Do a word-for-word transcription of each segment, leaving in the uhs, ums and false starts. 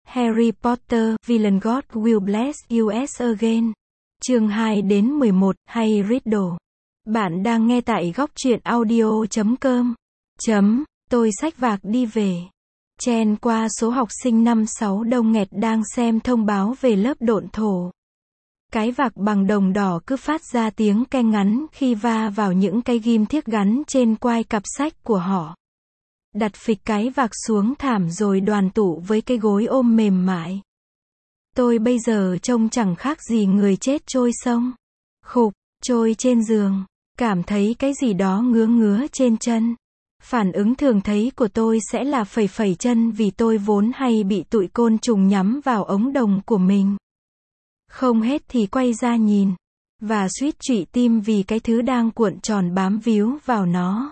Harry Potter, Villain God Will Bless You Again. Chương hai đến mười một, hay Riddle. Bạn đang nghe tại góc truyện audio chấm com. Chấm, tôi xách vạc đi về. Chen qua số học sinh năm sáu đông nghẹt đang xem thông báo về lớp độn thổ. Cái vạc bằng đồng đỏ cứ phát ra tiếng keng ngắn khi va vào những cái ghim thiếc gắn trên quai cặp sách của họ. Đặt phịch cái vạc xuống thảm rồi đoàn tụ với cái gối ôm mềm mại. Tôi bây giờ trông chẳng khác gì người chết trôi sông. Khục, trôi trên giường, cảm thấy cái gì đó ngứa ngứa trên chân. Phản ứng thường thấy của tôi sẽ là phẩy phẩy chân vì tôi vốn hay bị tụi côn trùng nhắm vào ống đồng của mình. Không hết thì quay ra nhìn, và suýt trụy tim vì cái thứ đang cuộn tròn bám víu vào nó.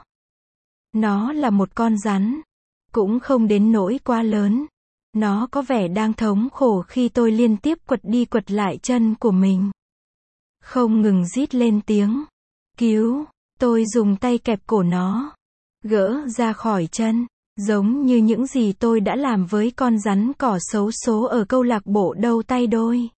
Nó là một con rắn, cũng không đến nỗi quá lớn. Nó có vẻ đang thống khổ khi tôi liên tiếp quật đi quật lại chân của mình. Không ngừng rít lên tiếng. Cứu, tôi dùng tay kẹp cổ nó. Gỡ ra khỏi chân, giống như những gì tôi đã làm với con rắn cỏ xấu số ở câu lạc bộ đâu tay đôi.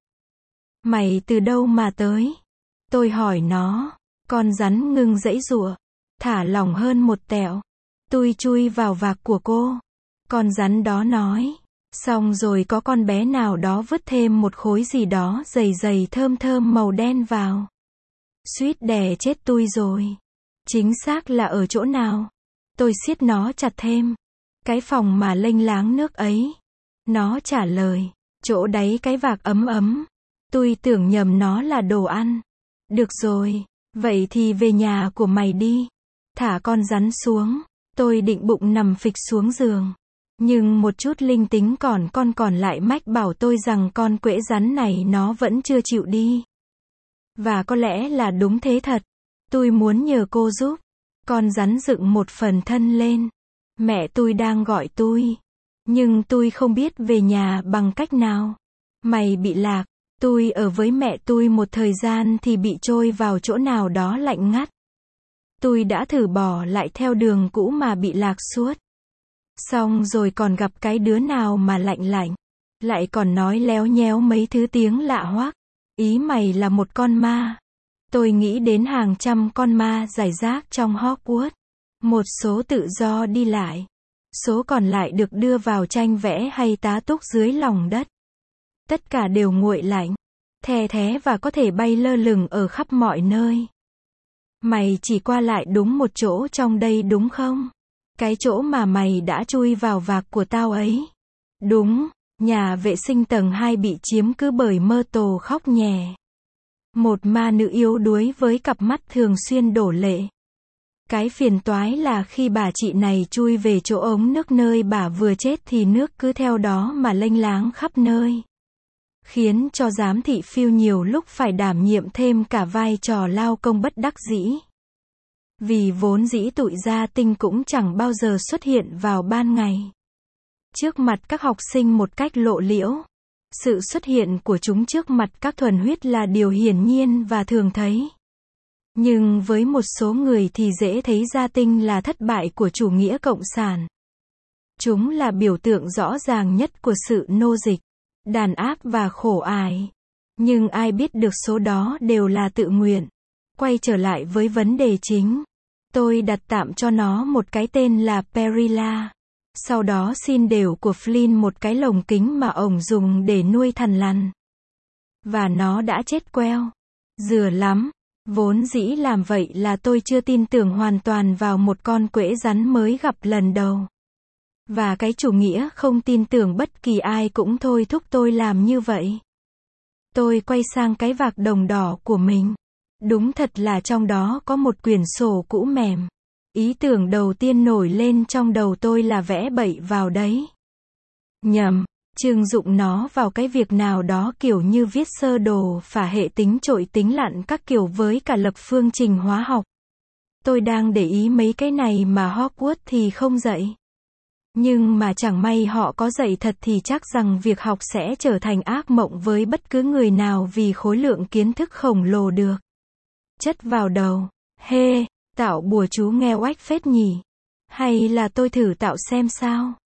Mày từ đâu mà tới? Tôi hỏi nó. Con rắn ngưng giãy giụa, thả lỏng hơn một tẹo. Tôi chui vào vạc của cô. Con rắn đó nói. Xong rồi có con bé nào đó vứt thêm một khối gì đó dày dày thơm thơm màu đen vào. Suýt đè chết tôi rồi. Chính xác là ở chỗ nào? Tôi siết nó chặt thêm. Cái phòng mà lênh láng nước ấy. Nó trả lời. Chỗ đáy cái vạc ấm ấm. Tôi tưởng nhầm nó là đồ ăn. Được rồi, vậy thì về nhà của mày đi. Thả con rắn xuống. Tôi định bụng nằm phịch xuống giường. Nhưng một chút linh tính còn con còn lại mách bảo tôi rằng con quễ rắn này nó vẫn chưa chịu đi. Và có lẽ là đúng thế thật. Tôi muốn nhờ cô giúp. Con rắn dựng một phần thân lên. Mẹ tôi đang gọi tôi. Nhưng tôi không biết về nhà bằng cách nào. Mày bị lạc. Tôi ở với mẹ tôi một thời gian thì bị trôi vào chỗ nào đó lạnh ngắt. Tôi đã thử bỏ lại theo đường cũ mà bị lạc suốt. Xong rồi còn gặp cái đứa nào mà lạnh lạnh. Lại còn nói léo nhéo mấy thứ tiếng lạ hoắc. Ý mày là một con ma. Tôi nghĩ đến hàng trăm con ma rải rác trong Hogwarts. Một số tự do đi lại. Số còn lại được đưa vào tranh vẽ hay tá túc dưới lòng đất. Tất cả đều nguội lạnh, the thé và có thể bay lơ lửng ở khắp mọi nơi. Mày chỉ qua lại đúng một chỗ trong đây đúng không? Cái chỗ mà mày đã chui vào vạc của tao ấy. Đúng, nhà vệ sinh tầng hai bị chiếm cứ bởi Myrtle khóc nhè. Một ma nữ yếu đuối với cặp mắt thường xuyên đổ lệ. Cái phiền toái là khi bà chị này chui về chỗ ống nước nơi bà vừa chết thì nước cứ theo đó mà lênh láng khắp nơi. Khiến cho giám thị Phil nhiều lúc phải đảm nhiệm thêm cả vai trò lao công bất đắc dĩ. Vì vốn dĩ tụi gia tinh cũng chẳng bao giờ xuất hiện vào ban ngày. Trước mặt các học sinh một cách lộ liễu. Sự xuất hiện của chúng trước mặt các thuần huyết là điều hiển nhiên và thường thấy. Nhưng với một số người thì dễ thấy gia tinh là thất bại của chủ nghĩa cộng sản. Chúng là biểu tượng rõ ràng nhất của sự nô dịch, đàn áp và khổ ải. Nhưng ai biết được số đó đều là tự nguyện. Quay trở lại với vấn đề chính. Tôi đặt tạm cho nó một cái tên là Perilla. Sau đó xin đều của Flynn một cái lồng kính mà ổng dùng để nuôi thằn lằn. Và nó đã chết queo. Dừa lắm. Vốn dĩ làm vậy là tôi chưa tin tưởng hoàn toàn vào một con quễ rắn mới gặp lần đầu. Và cái chủ nghĩa không tin tưởng bất kỳ ai cũng thôi thúc tôi làm như vậy. Tôi quay sang cái vạc đồng đỏ của mình. Đúng thật là trong đó có một quyển sổ cũ mềm. Ý tưởng đầu tiên nổi lên trong đầu tôi là vẽ bậy vào đấy. Nhầm, trưng dụng nó vào cái việc nào đó kiểu như viết sơ đồ phả hệ tính trội tính lặn các kiểu với cả lập phương trình hóa học. Tôi đang để ý mấy cái này mà Hogwarts thì không dạy. Nhưng mà chẳng may họ có dạy thật thì chắc rằng việc học sẽ trở thành ác mộng với bất cứ người nào vì khối lượng kiến thức khổng lồ được chất vào đầu. Hê, hey, tạo bùa chú nghe oách phết nhỉ. Hay là tôi thử tạo xem sao?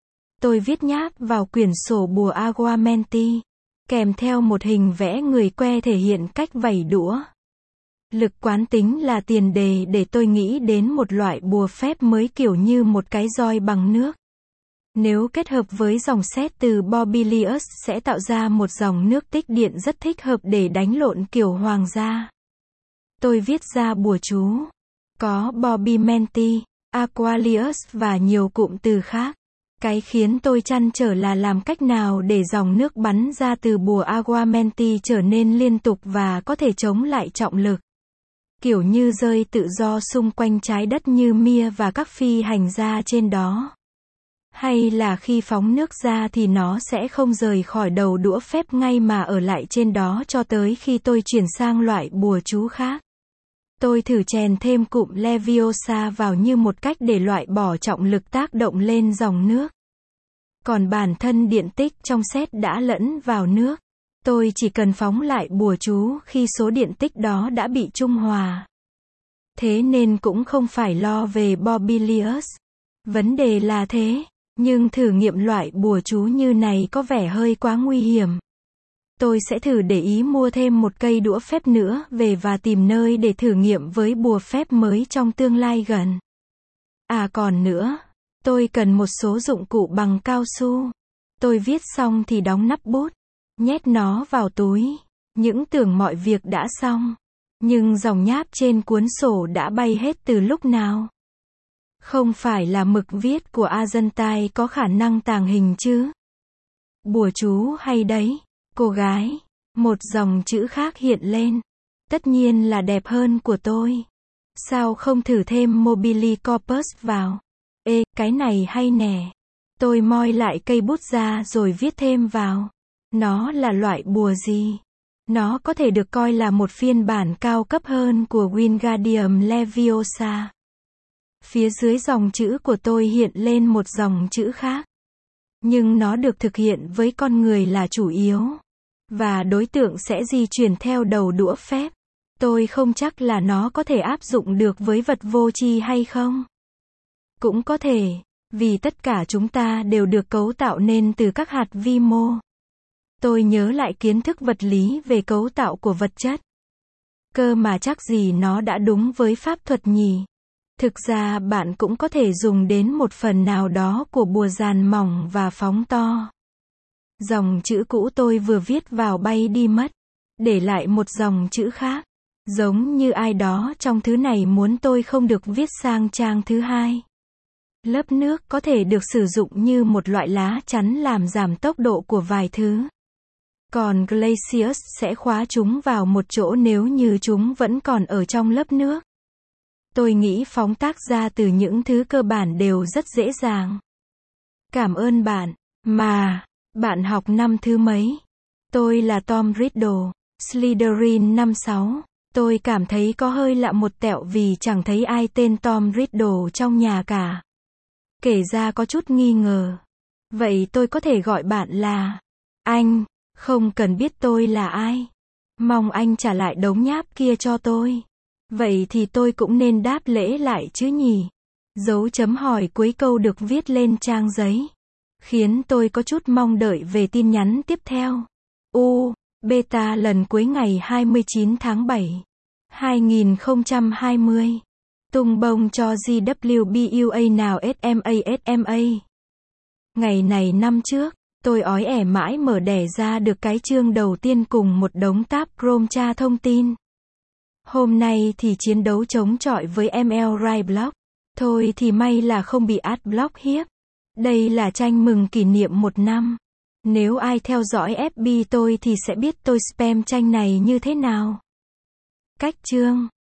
Tôi viết nháp vào quyển sổ bùa Aguamenti, kèm theo một hình vẽ người que thể hiện cách vẩy đũa. Lực quán tính là tiền đề để tôi nghĩ đến một loại bùa phép mới kiểu như một cái roi bằng nước. Nếu kết hợp với dòng sét từ Bobilius sẽ tạo ra một dòng nước tích điện rất thích hợp để đánh lộn kiểu hoàng gia. Tôi viết ra bùa chú. Có Bobimenti, Aqualius và nhiều cụm từ khác. Cái khiến tôi trăn trở là làm cách nào để dòng nước bắn ra từ bùa Aguamenti trở nên liên tục và có thể chống lại trọng lực. Kiểu như rơi tự do xung quanh trái đất như Mia và các phi hành gia trên đó. Hay là khi phóng nước ra thì nó sẽ không rời khỏi đầu đũa phép ngay mà ở lại trên đó cho tới khi tôi chuyển sang loại bùa chú khác. Tôi thử chèn thêm cụm Leviosa vào như một cách để loại bỏ trọng lực tác động lên dòng nước. Còn bản thân điện tích trong sét đã lẫn vào nước. Tôi chỉ cần phóng lại bùa chú khi số điện tích đó đã bị trung hòa. Thế nên cũng không phải lo về Bobilius. Vấn đề là thế, nhưng thử nghiệm loại bùa chú như này có vẻ hơi quá nguy hiểm. Tôi sẽ thử để ý mua thêm một cây đũa phép nữa về và tìm nơi để thử nghiệm với bùa phép mới trong tương lai gần. À còn nữa, tôi cần một số dụng cụ bằng cao su. Tôi viết xong thì đóng nắp bút, nhét nó vào túi, những tưởng mọi việc đã xong. Nhưng dòng nháp trên cuốn sổ đã bay hết từ lúc nào? Không phải là mực viết của Argentine có khả năng tàng hình chứ? Bùa chú hay đấy, cô gái. Một dòng chữ khác hiện lên. Tất nhiên là đẹp hơn của tôi. Sao không thử thêm Mobili Corpus vào? Ê, cái này hay nè. Tôi moi lại cây bút ra rồi viết thêm vào. Nó là loại bùa gì? Nó có thể được coi là một phiên bản cao cấp hơn của Wingardium Leviosa. Phía dưới dòng chữ của tôi hiện lên một dòng chữ khác. Nhưng nó được thực hiện với con người là chủ yếu. Và đối tượng sẽ di chuyển theo đầu đũa phép. Tôi không chắc là nó có thể áp dụng được với vật vô tri hay không. Cũng có thể, vì tất cả chúng ta đều được cấu tạo nên từ các hạt vi mô. Tôi nhớ lại kiến thức vật lý về cấu tạo của vật chất. Cơ mà chắc gì nó đã đúng với pháp thuật nhỉ. Thực ra bạn cũng có thể dùng đến một phần nào đó của bùa dàn mỏng và phóng to. Dòng chữ cũ tôi vừa viết vào bay đi mất. Để lại một dòng chữ khác. Giống như ai đó trong thứ này muốn tôi không được viết sang trang thứ hai. Lớp nước có thể được sử dụng như một loại lá chắn làm giảm tốc độ của vài thứ. Còn Glacius sẽ khóa chúng vào một chỗ nếu như chúng vẫn còn ở trong lớp nước. Tôi nghĩ phóng tác ra từ những thứ cơ bản đều rất dễ dàng. Cảm ơn bạn. Mà, bạn học năm thứ mấy? Tôi là Tom Riddle, Slytherin năm sáu. Tôi cảm thấy có hơi lạ một tẹo vì chẳng thấy ai tên Tom Riddle trong nhà cả. Kể ra có chút nghi ngờ. Vậy tôi có thể gọi bạn là anh, không cần biết tôi là ai. Mong anh trả lại đống nháp kia cho tôi. Vậy thì tôi cũng nên đáp lễ lại chứ nhỉ? Dấu chấm hỏi cuối câu được viết lên trang giấy. Khiến tôi có chút mong đợi về tin nhắn tiếp theo. U, beta lần cuối ngày hai mươi chín tháng bảy, hai nghìn không trăm hai mươi. Tung bông cho giê vê bê u a nào ét em a ét em a. Ngày này năm trước, tôi ói ẻ mãi mở đẻ ra được cái chương đầu tiên cùng một đống tab Chrome tra thông tin. Hôm nay thì chiến đấu chống chọi với em lờ Ryblock. Thôi thì may là không bị adblock hiếp. Đây là tranh mừng kỷ niệm một năm. Nếu ai theo dõi ép bê tôi thì sẽ biết tôi spam tranh này như thế nào. Cách chương